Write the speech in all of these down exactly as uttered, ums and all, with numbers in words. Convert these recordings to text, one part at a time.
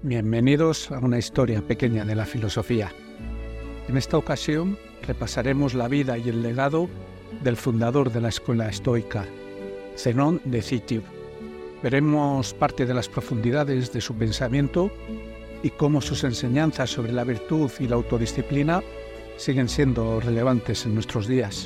Bienvenidos a una historia pequeña de la filosofía. En esta ocasión repasaremos la vida y el legado del fundador de la escuela estoica, Zenón de Citium. Veremos parte de las profundidades de su pensamiento y cómo sus enseñanzas sobre la virtud y la autodisciplina siguen siendo relevantes en nuestros días.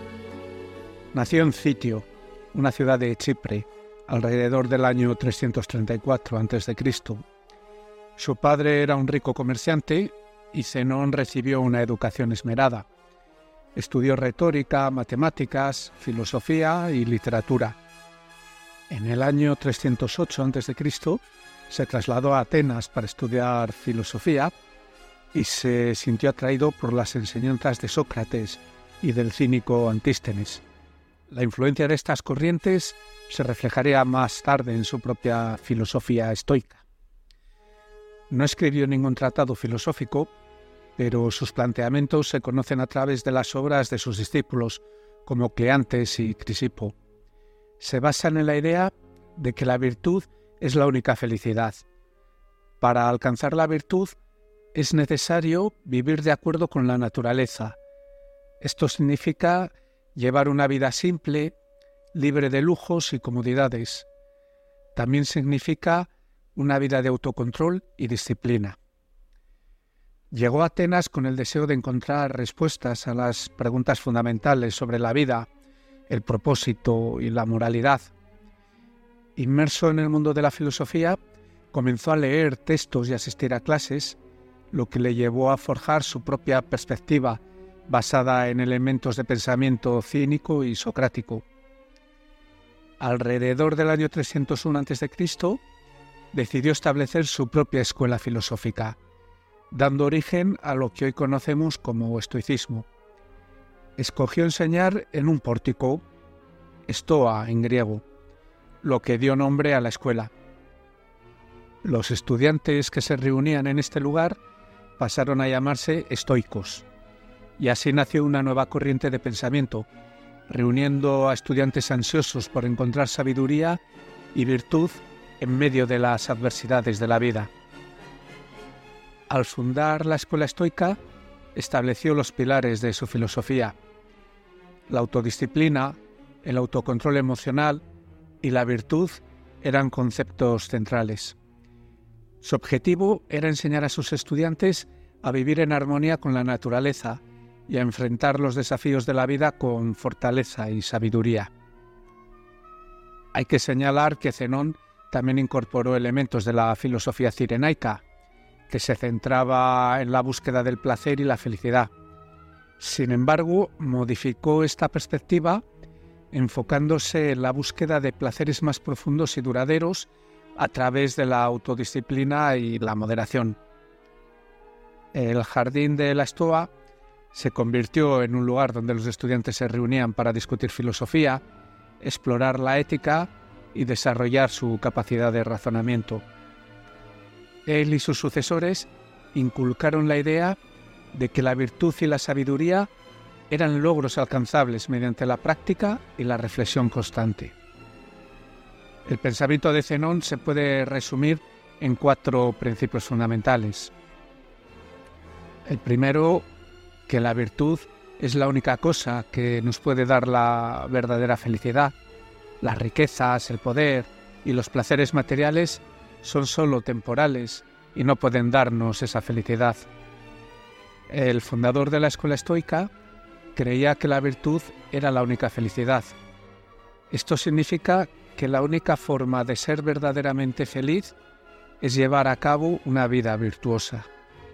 Nació en Citio, una ciudad de Chipre, alrededor del año trescientos treinta y cuatro antes de Cristo. Su padre era un rico comerciante y Zenón recibió una educación esmerada. Estudió retórica, matemáticas, filosofía y literatura. En el año trescientos ocho antes de Cristo se trasladó a Atenas para estudiar filosofía y se sintió atraído por las enseñanzas de Sócrates y del cínico Antístenes. La influencia de estas corrientes se reflejaría más tarde en su propia filosofía estoica. No escribió ningún tratado filosófico, pero sus planteamientos se conocen a través de las obras de sus discípulos, como Cleantes y Crisipo. Se basan en la idea de que la virtud es la única felicidad. Para alcanzar la virtud es necesario vivir de acuerdo con la naturaleza. Esto significa llevar una vida simple, libre de lujos y comodidades. También significa una vida de autocontrol y disciplina. Llegó a Atenas con el deseo de encontrar respuestas a las preguntas fundamentales sobre la vida, el propósito y la moralidad. Inmerso en el mundo de la filosofía, comenzó a leer textos y asistir a clases, lo que le llevó a forjar su propia perspectiva basada en elementos de pensamiento cínico y socrático. Alrededor del año trescientos uno antes de Cristo, decidió establecer su propia escuela filosófica, dando origen a lo que hoy conocemos como estoicismo. Escogió enseñar en un pórtico, stoa en griego, lo que dio nombre a la escuela. Los estudiantes que se reunían en este lugar pasaron a llamarse estoicos, y así nació una nueva corriente de pensamiento, reuniendo a estudiantes ansiosos por encontrar sabiduría y virtud en medio de las adversidades de la vida. Al fundar la escuela estoica, estableció los pilares de su filosofía. La autodisciplina, el autocontrol emocional y la virtud eran conceptos centrales. Su objetivo era enseñar a sus estudiantes a vivir en armonía con la naturaleza y a enfrentar los desafíos de la vida con fortaleza y sabiduría. Hay que señalar que Zenón también incorporó elementos de la filosofía cirenaica, que se centraba en la búsqueda del placer y la felicidad. Sin embargo, modificó esta perspectiva enfocándose en la búsqueda de placeres más profundos y duraderos a través de la autodisciplina y la moderación. El jardín de la Estoa se convirtió en un lugar donde los estudiantes se reunían para discutir filosofía, explorar la ética y desarrollar su capacidad de razonamiento. Él y sus sucesores inculcaron la idea de que la virtud y la sabiduría eran logros alcanzables mediante la práctica y la reflexión constante. El pensamiento de Zenón se puede resumir en cuatro principios fundamentales. El primero, que la virtud es la única cosa que nos puede dar la verdadera felicidad. Las riquezas, el poder y los placeres materiales son solo temporales y no pueden darnos esa felicidad. El fundador de la escuela estoica creía que la virtud era la única felicidad. Esto significa que la única forma de ser verdaderamente feliz es llevar a cabo una vida virtuosa.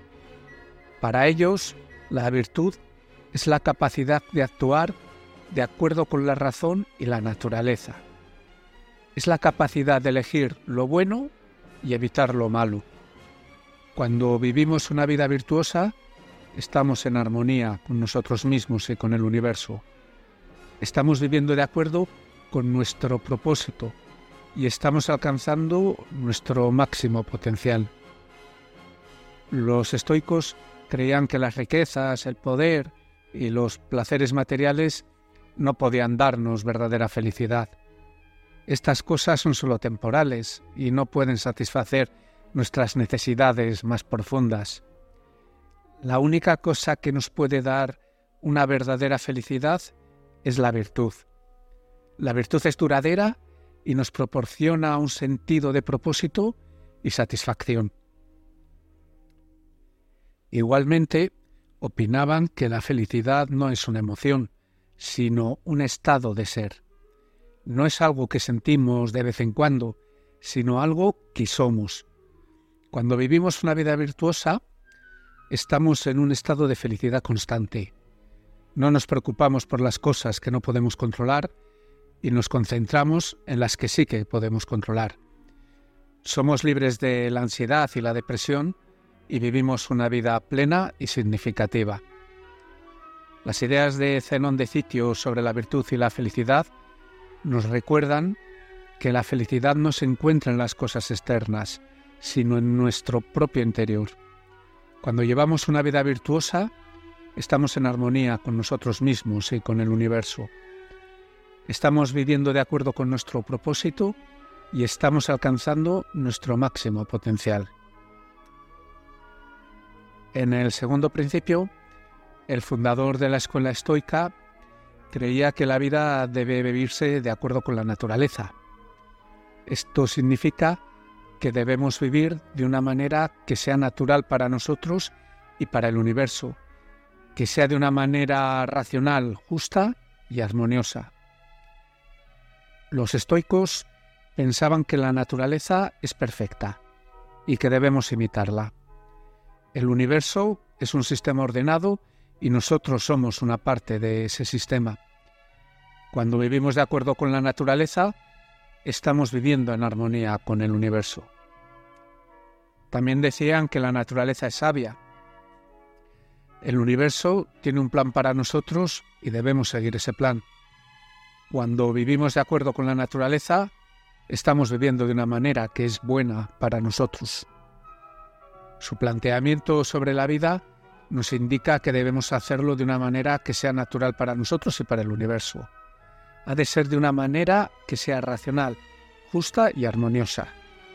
Para ellos, la virtud es la capacidad de actuar de acuerdo con la razón y la naturaleza. Es la capacidad de elegir lo bueno y evitar lo malo. Cuando vivimos una vida virtuosa, estamos en armonía con nosotros mismos y con el universo. Estamos viviendo de acuerdo con nuestro propósito y estamos alcanzando nuestro máximo potencial. Los estoicos creían que las riquezas, el poder y los placeres materiales no podían darnos verdadera felicidad. Estas cosas son solo temporales y no pueden satisfacer nuestras necesidades más profundas. La única cosa que nos puede dar una verdadera felicidad es la virtud. La virtud es duradera y nos proporciona un sentido de propósito y satisfacción. Igualmente, opinaban que la felicidad no es una emoción, sino un estado de ser. No es algo que sentimos de vez en cuando, sino algo que somos. Cuando vivimos una vida virtuosa, estamos en un estado de felicidad constante. No nos preocupamos por las cosas que no podemos controlar y nos concentramos en las que sí que podemos controlar. Somos libres de la ansiedad y la depresión y vivimos una vida plena y significativa. Las ideas de Zenón de Citio sobre la virtud y la felicidad nos recuerdan que la felicidad no se encuentra en las cosas externas, sino en nuestro propio interior. Cuando llevamos una vida virtuosa, estamos en armonía con nosotros mismos y con el universo. Estamos viviendo de acuerdo con nuestro propósito y estamos alcanzando nuestro máximo potencial. En el segundo principio, el fundador de la escuela estoica creía que la vida debe vivirse de acuerdo con la naturaleza. Esto significa que debemos vivir de una manera que sea natural para nosotros y para el universo, que sea de una manera racional, justa y armoniosa. Los estoicos pensaban que la naturaleza es perfecta y que debemos imitarla. El universo es un sistema ordenado y nosotros somos una parte de ese sistema. Cuando vivimos de acuerdo con la naturaleza, estamos viviendo en armonía con el universo. También decían que la naturaleza es sabia. El universo tiene un plan para nosotros y debemos seguir ese plan. Cuando vivimos de acuerdo con la naturaleza, estamos viviendo de una manera que es buena para nosotros. Su planteamiento sobre la vida nos indica que debemos hacerlo de una manera que sea natural para nosotros y para el universo. Ha de ser de una manera que sea racional, justa y armoniosa.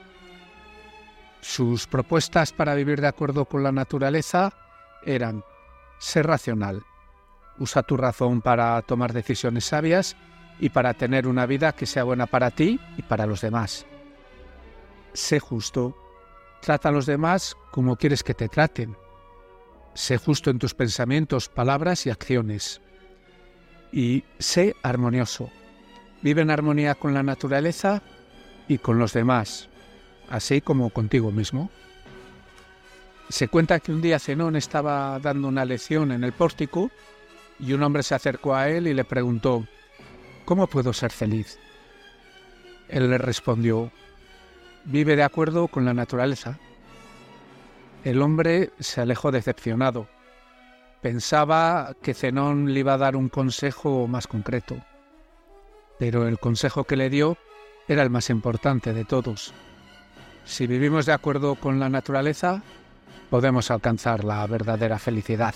Sus propuestas para vivir de acuerdo con la naturaleza eran: ser racional, usa tu razón para tomar decisiones sabias y para tener una vida que sea buena para ti y para los demás. Sé justo, trata a los demás como quieres que te traten. Sé justo en tus pensamientos, palabras y acciones. Y sé armonioso. Vive en armonía con la naturaleza y con los demás, así como contigo mismo. Se cuenta que un día Zenón estaba dando una lección en el pórtico y un hombre se acercó a él y le preguntó: ¿cómo puedo ser feliz? Él le respondió: vive de acuerdo con la naturaleza. El hombre se alejó decepcionado. Pensaba que Zenón le iba a dar un consejo más concreto, pero el consejo que le dio era el más importante de todos. Si vivimos de acuerdo con la naturaleza, podemos alcanzar la verdadera felicidad.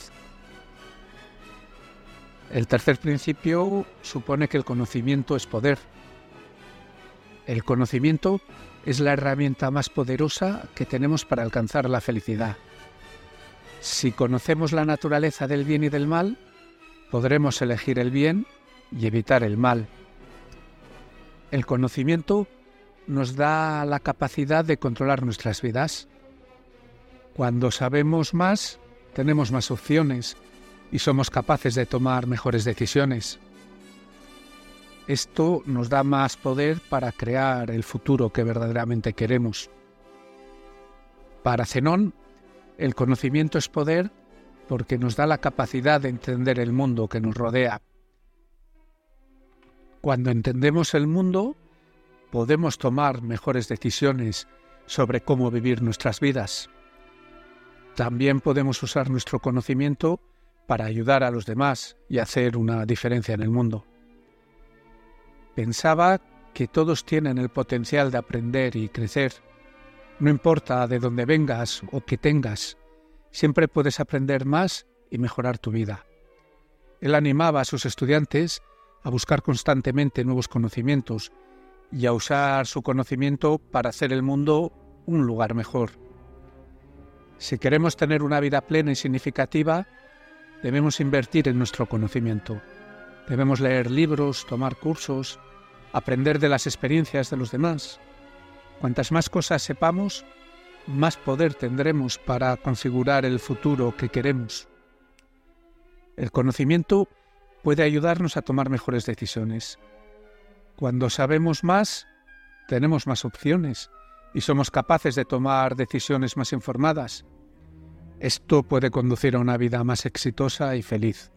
El tercer principio supone que el conocimiento es poder. El conocimiento es la herramienta más poderosa que tenemos para alcanzar la felicidad. Si conocemos la naturaleza del bien y del mal, podremos elegir el bien y evitar el mal. El conocimiento nos da la capacidad de controlar nuestras vidas. Cuando sabemos más, tenemos más opciones y somos capaces de tomar mejores decisiones. Esto nos da más poder para crear el futuro que verdaderamente queremos. Para Zenón, el conocimiento es poder porque nos da la capacidad de entender el mundo que nos rodea. Cuando entendemos el mundo, podemos tomar mejores decisiones sobre cómo vivir nuestras vidas. También podemos usar nuestro conocimiento para ayudar a los demás y hacer una diferencia en el mundo. Pensaba que todos tienen el potencial de aprender y crecer. No importa de dónde vengas o qué tengas, siempre puedes aprender más y mejorar tu vida. Él animaba a sus estudiantes a buscar constantemente nuevos conocimientos y a usar su conocimiento para hacer el mundo un lugar mejor. Si queremos tener una vida plena y significativa, debemos invertir en nuestro conocimiento. Debemos leer libros, tomar cursos, aprender de las experiencias de los demás. Cuantas más cosas sepamos, más poder tendremos para configurar el futuro que queremos. El conocimiento puede ayudarnos a tomar mejores decisiones. Cuando sabemos más, tenemos más opciones y somos capaces de tomar decisiones más informadas. Esto puede conducir a una vida más exitosa y feliz.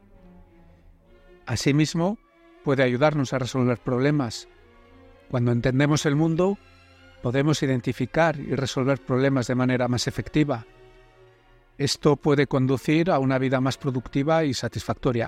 Asimismo, puede ayudarnos a resolver problemas. Cuando entendemos el mundo, podemos identificar y resolver problemas de manera más efectiva. Esto puede conducir a una vida más productiva y satisfactoria.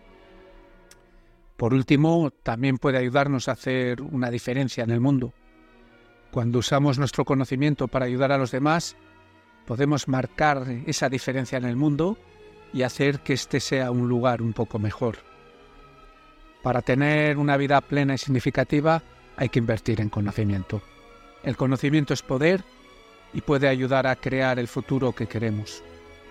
Por último, también puede ayudarnos a hacer una diferencia en el mundo. Cuando usamos nuestro conocimiento para ayudar a los demás, podemos marcar esa diferencia en el mundo y hacer que éste sea un lugar un poco mejor. Para tener una vida plena y significativa, hay que invertir en conocimiento. El conocimiento es poder y puede ayudar a crear el futuro que queremos.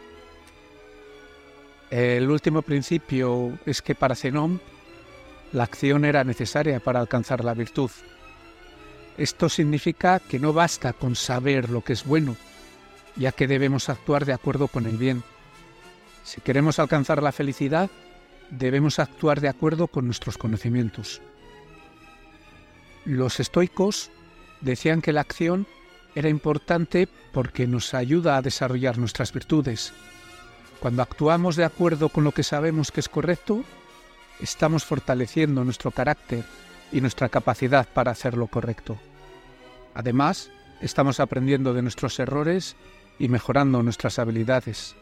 El último principio es que para Zenón, la acción era necesaria para alcanzar la virtud. Esto significa que no basta con saber lo que es bueno, ya que debemos actuar de acuerdo con el bien. Si queremos alcanzar la felicidad, debemos actuar de acuerdo con nuestros conocimientos. Los estoicos decían que la acción era importante porque nos ayuda a desarrollar nuestras virtudes. Cuando actuamos de acuerdo con lo que sabemos que es correcto, estamos fortaleciendo nuestro carácter y nuestra capacidad para hacer lo correcto. Además, estamos aprendiendo de nuestros errores y mejorando nuestras habilidades.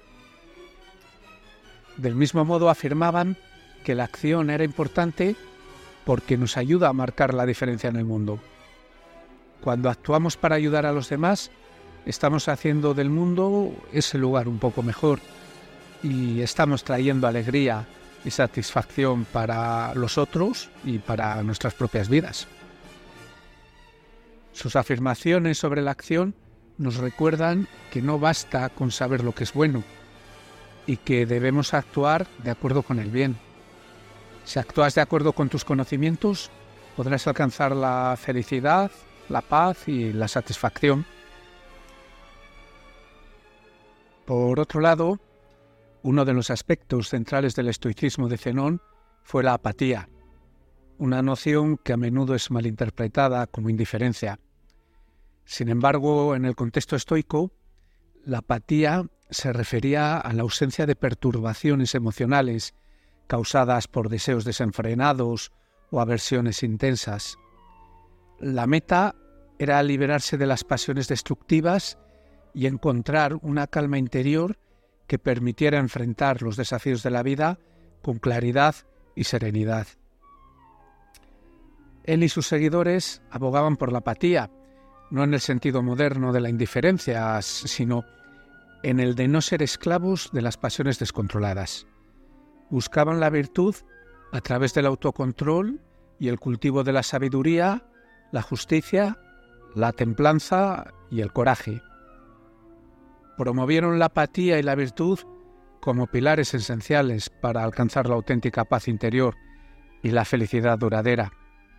Del mismo modo, afirmaban que la acción era importante porque nos ayuda a marcar la diferencia en el mundo. Cuando actuamos para ayudar a los demás, estamos haciendo del mundo ese lugar un poco mejor y estamos trayendo alegría y satisfacción para los otros y para nuestras propias vidas. Sus afirmaciones sobre la acción nos recuerdan que no basta con saber lo que es bueno y que debemos actuar de acuerdo con el bien. Si actúas de acuerdo con tus conocimientos, podrás alcanzar la felicidad, la paz y la satisfacción. Por otro lado, uno de los aspectos centrales del estoicismo de Zenón fue la apatía, una noción que a menudo es malinterpretada como indiferencia. Sin embargo, en el contexto estoico, la apatía se refería a la ausencia de perturbaciones emocionales causadas por deseos desenfrenados o aversiones intensas. La meta era liberarse de las pasiones destructivas y encontrar una calma interior que permitiera enfrentar los desafíos de la vida con claridad y serenidad. Él y sus seguidores abogaban por la apatía, no en el sentido moderno de la indiferencia, sino en el de no ser esclavos de las pasiones descontroladas. Buscaban la virtud a través del autocontrol y el cultivo de la sabiduría, la justicia, la templanza y el coraje. Promovieron la apatía y la virtud como pilares esenciales para alcanzar la auténtica paz interior y la felicidad duradera.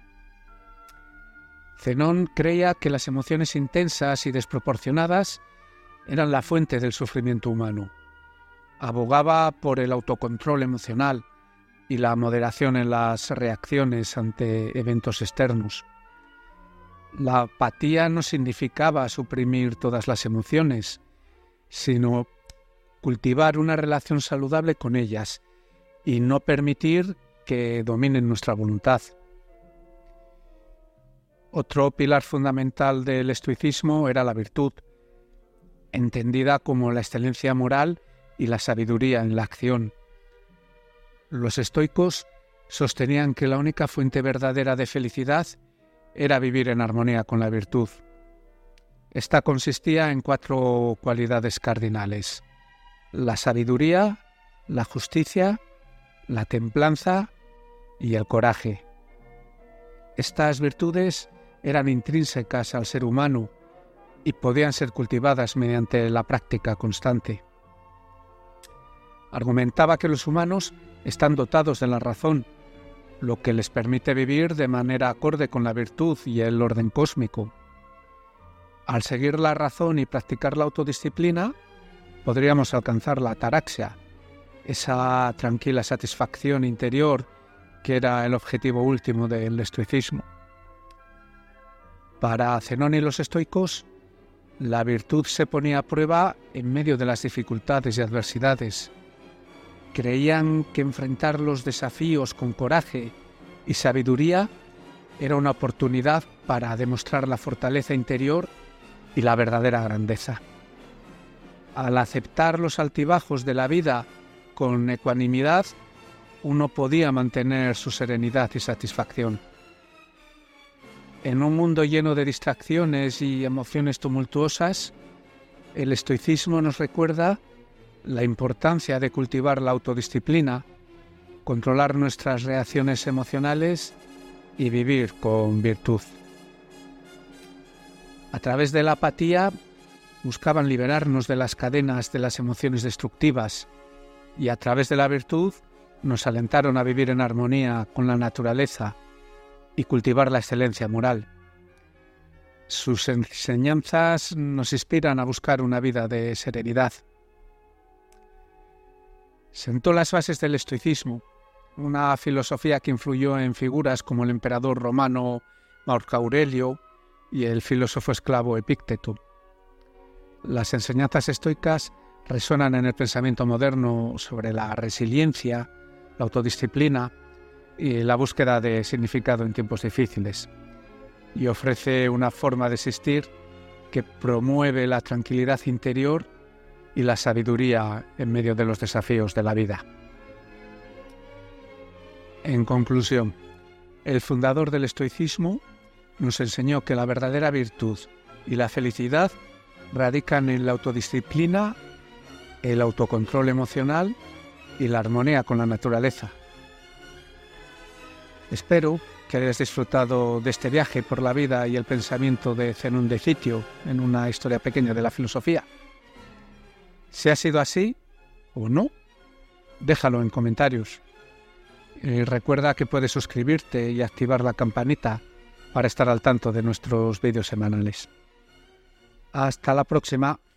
Zenón creía que las emociones intensas y desproporcionadas eran la fuente del sufrimiento humano. Abogaba por el autocontrol emocional y la moderación en las reacciones ante eventos externos. La apatía no significaba suprimir todas las emociones, sino cultivar una relación saludable con ellas y no permitir que dominen nuestra voluntad. Otro pilar fundamental del estoicismo era la virtud, entendida como la excelencia moral y la sabiduría en la acción. Los estoicos sostenían que la única fuente verdadera de felicidad era vivir en armonía con la virtud. Esta consistía en cuatro cualidades cardinales: la sabiduría, la justicia, la templanza y el coraje. Estas virtudes eran intrínsecas al ser humano y podían ser cultivadas mediante la práctica constante. Argumentaba que los humanos están dotados de la razón, lo que les permite vivir de manera acorde con la virtud y el orden cósmico. Al seguir la razón y practicar la autodisciplina, podríamos alcanzar la ataraxia, esa tranquila satisfacción interior que era el objetivo último del estoicismo. Para Zenón y los estoicos, la virtud se ponía a prueba en medio de las dificultades y adversidades. Creían que enfrentar los desafíos con coraje y sabiduría era una oportunidad para demostrar la fortaleza interior y la verdadera grandeza. Al aceptar los altibajos de la vida con ecuanimidad, uno podía mantener su serenidad y satisfacción. En un mundo lleno de distracciones y emociones tumultuosas, el estoicismo nos recuerda la importancia de cultivar la autodisciplina, controlar nuestras reacciones emocionales y vivir con virtud. A través de la apatía buscaban liberarnos de las cadenas de las emociones destructivas y a través de la virtud nos alentaron a vivir en armonía con la naturaleza y cultivar la excelencia moral. Sus enseñanzas nos inspiran a buscar una vida de serenidad. Sentó las bases del estoicismo, una filosofía que influyó en figuras como el emperador romano Marco Aurelio y el filósofo esclavo Epícteto. Las enseñanzas estoicas resuenan en el pensamiento moderno sobre la resiliencia, la autodisciplina y la búsqueda de significado en tiempos difíciles, y ofrece una forma de existir que promueve la tranquilidad interior y la sabiduría en medio de los desafíos de la vida. En conclusión, el fundador del estoicismo nos enseñó que la verdadera virtud y la felicidad radican en la autodisciplina, el autocontrol emocional y la armonía con la naturaleza. Espero que hayas disfrutado de este viaje por la vida y el pensamiento de Zenón de Citio en una historia pequeña de la filosofía. Si ha sido así o no, déjalo en comentarios. Y recuerda que puedes suscribirte y activar la campanita para estar al tanto de nuestros vídeos semanales. Hasta la próxima.